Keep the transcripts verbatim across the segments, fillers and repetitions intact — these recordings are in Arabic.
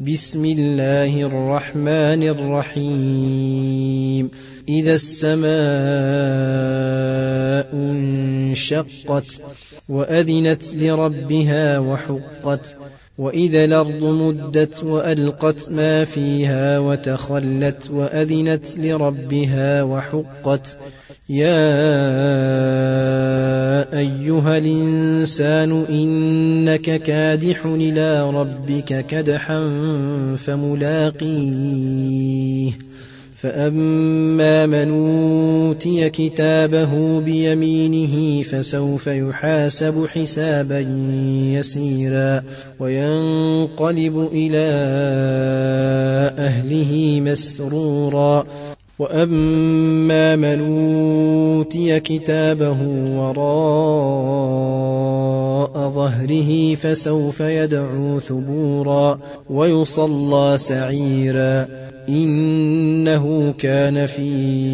بسم الله الرحمن الرحيم إذا السماء انشقت وأذنت لربها وحقت وإذا الأرض مدت وألقت ما فيها وتخلت وأذنت لربها وحقت يا أيها الإنسان إنك كادح إلى ربك كدحا فملاقيه فأما من أوتي كتابه بيمينه فسوف يحاسب حسابا يسيرا وينقلب إلى أهله مسرورا وأما من أوتي كتابه وراء ظهره فسوف يدعو ثبورا ويصلى سعيرا إنه كان في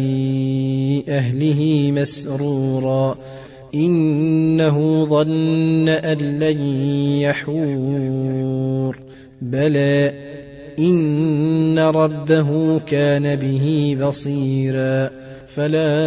أهله مسرورا إنه ظن أن لن يحور بلى إن ربه كان به بصيرا فلا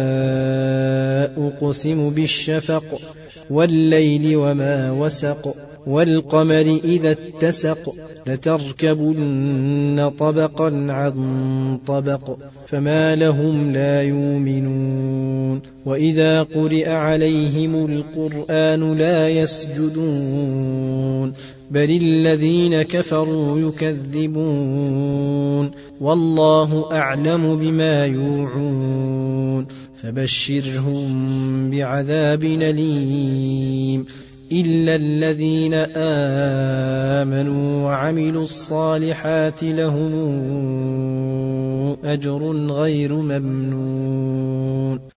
أقسم بالشفق والليل وما وسق والقمر إذا اتسق لتركبن طبقا عن طبق فما لهم لا يؤمنون وإذا قرئ عليهم القرآن لا يسجدون بل الذين كفروا يكذبون والله أعلم بما يوعون فبشرهم بعذاب أليم إلا الذين آمنوا وعملوا الصالحات لهم أجر غير ممنون.